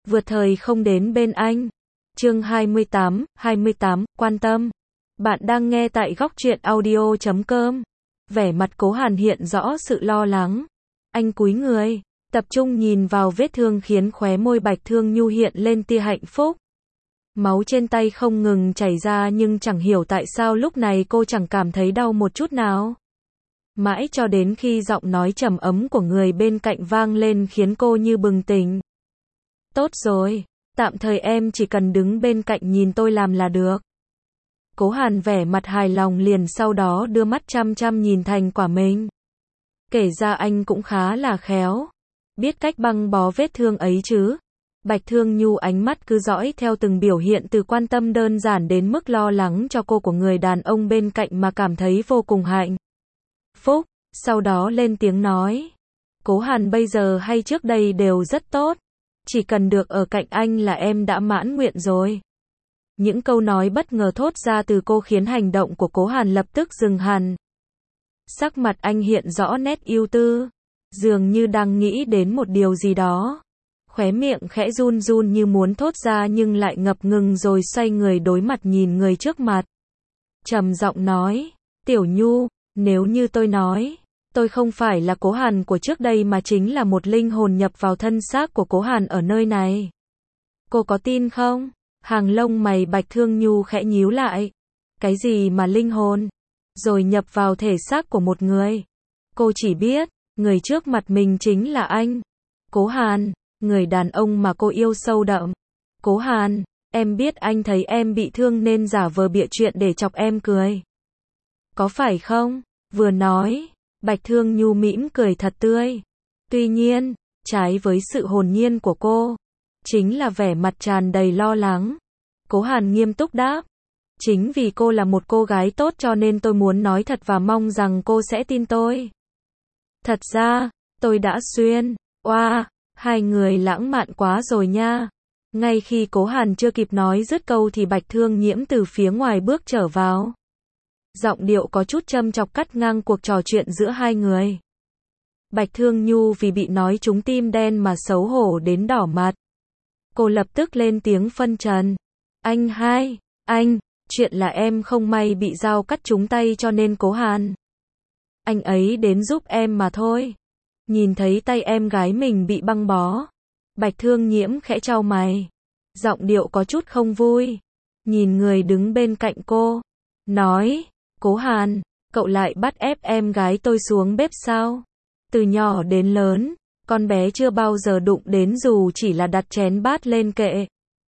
vượt thời không đến bên anh. Chương 28, quan tâm. Bạn đang nghe tại góc truyện audio.com. Vẻ mặt Cố Hàn hiện rõ sự lo lắng. Anh cúi người, tập trung nhìn vào vết thương khiến khóe môi Bạch Thương Nhu hiện lên tia hạnh phúc. Máu trên tay không ngừng chảy ra nhưng chẳng hiểu tại sao lúc này cô chẳng cảm thấy đau một chút nào. Mãi cho đến khi giọng nói trầm ấm của người bên cạnh vang lên khiến cô như bừng tỉnh. Tốt rồi, tạm thời em chỉ cần đứng bên cạnh nhìn tôi làm là được. Cố Hàn vẻ mặt hài lòng liền sau đó đưa mắt chăm chăm nhìn thành quả mình. Kể ra anh cũng khá là khéo, biết cách băng bó vết thương ấy chứ. Bạch Thương Nhu ánh mắt cứ dõi theo từng biểu hiện từ quan tâm đơn giản đến mức lo lắng cho cô của người đàn ông bên cạnh mà cảm thấy vô cùng hạnh phúc, sau đó lên tiếng nói. Cố Hàn bây giờ hay trước đây đều rất tốt, chỉ cần được ở cạnh anh là em đã mãn nguyện rồi. Những câu nói bất ngờ thốt ra từ cô khiến hành động của Cố Hàn lập tức dừng hẳn. Sắc mặt anh hiện rõ nét ưu tư, dường như đang nghĩ đến một điều gì đó. Khóe miệng khẽ run run như muốn thốt ra nhưng lại ngập ngừng rồi xoay người đối mặt nhìn người trước mặt. Trầm giọng nói, Tiểu Nhu, nếu như tôi nói, tôi không phải là Cố Hàn của trước đây mà chính là một linh hồn nhập vào thân xác của Cố Hàn ở nơi này. Cô có tin không? Hàng lông mày Bạch Thương Nhu khẽ nhíu lại. Cái gì mà linh hồn? Rồi nhập vào thể xác của một người. Cô chỉ biết, người trước mặt mình chính là anh. Cố Hàn, người đàn ông mà cô yêu sâu đậm. Cố Hàn, em biết anh thấy em bị thương nên giả vờ bịa chuyện để chọc em cười. Có phải không? Vừa nói, Bạch Thương Nhu mỉm cười thật tươi. Tuy nhiên, trái với sự hồn nhiên của cô, chính là vẻ mặt tràn đầy lo lắng. Cố Hàn nghiêm túc đáp. Chính vì cô là một cô gái tốt cho nên tôi muốn nói thật và mong rằng cô sẽ tin tôi. Thật ra, tôi đã xuyên. Oa, hai người lãng mạn quá rồi nha. Ngay khi Cố Hàn chưa kịp nói dứt câu thì Bạch Thương Nhiễm từ phía ngoài bước trở vào. Giọng điệu có chút châm chọc cắt ngang cuộc trò chuyện giữa hai người. Bạch Thương Nhu vì bị nói trúng tim đen mà xấu hổ đến đỏ mặt. Cô lập tức lên tiếng phân trần. Anh, chuyện là em không may bị dao cắt trúng tay cho nên Cố Hàn. Anh ấy đến giúp em mà thôi. Nhìn thấy tay em gái mình bị băng bó. Bạch Thương Nhiễm khẽ chau mày. Giọng điệu có chút không vui. Nhìn người đứng bên cạnh cô. Nói, Cố Hàn, cậu lại bắt ép em gái tôi xuống bếp sao? Từ nhỏ đến lớn, con bé chưa bao giờ đụng đến dù chỉ là đặt chén bát lên kệ.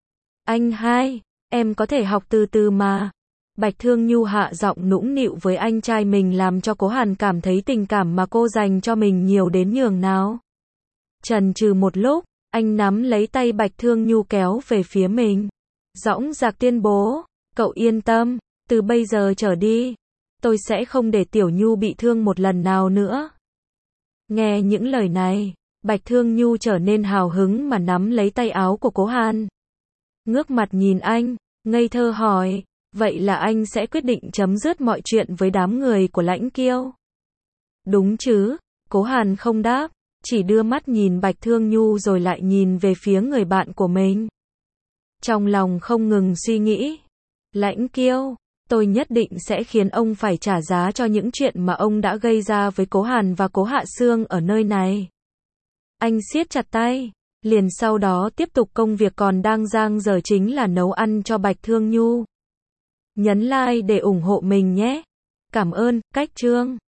Em có thể học từ từ mà. Bạch Thương Nhu hạ giọng nũng nịu với anh trai mình làm cho Cố Hàn cảm thấy tình cảm mà cô dành cho mình nhiều đến nhường nào. Chần chừ một lúc, anh nắm lấy tay Bạch Thương Nhu kéo về phía mình. Dõng dạc tuyên bố, cậu yên tâm, từ bây giờ trở đi, tôi sẽ không để Tiểu Nhu bị thương một lần nào nữa. Nghe những lời này, Bạch Thương Nhu trở nên hào hứng mà nắm lấy tay áo của Cố Hàn. Ngước mặt nhìn anh, ngây thơ hỏi, vậy là anh sẽ quyết định chấm dứt mọi chuyện với đám người của Lãnh Kiêu? Đúng chứ? Cố Hàn không đáp, chỉ đưa mắt nhìn Bạch Thương Nhu rồi lại nhìn về phía người bạn của mình. Trong lòng không ngừng suy nghĩ, Lãnh Kiêu, tôi nhất định sẽ khiến ông phải trả giá cho những chuyện mà ông đã gây ra với Cố Hàn và Cố Hạ Sương ở nơi này. Anh siết chặt tay, liền sau đó tiếp tục công việc còn đang dang dở chính là nấu ăn cho Bạch Thương Nhu. Nhấn like để ủng hộ mình nhé. Cảm ơn, cách chương.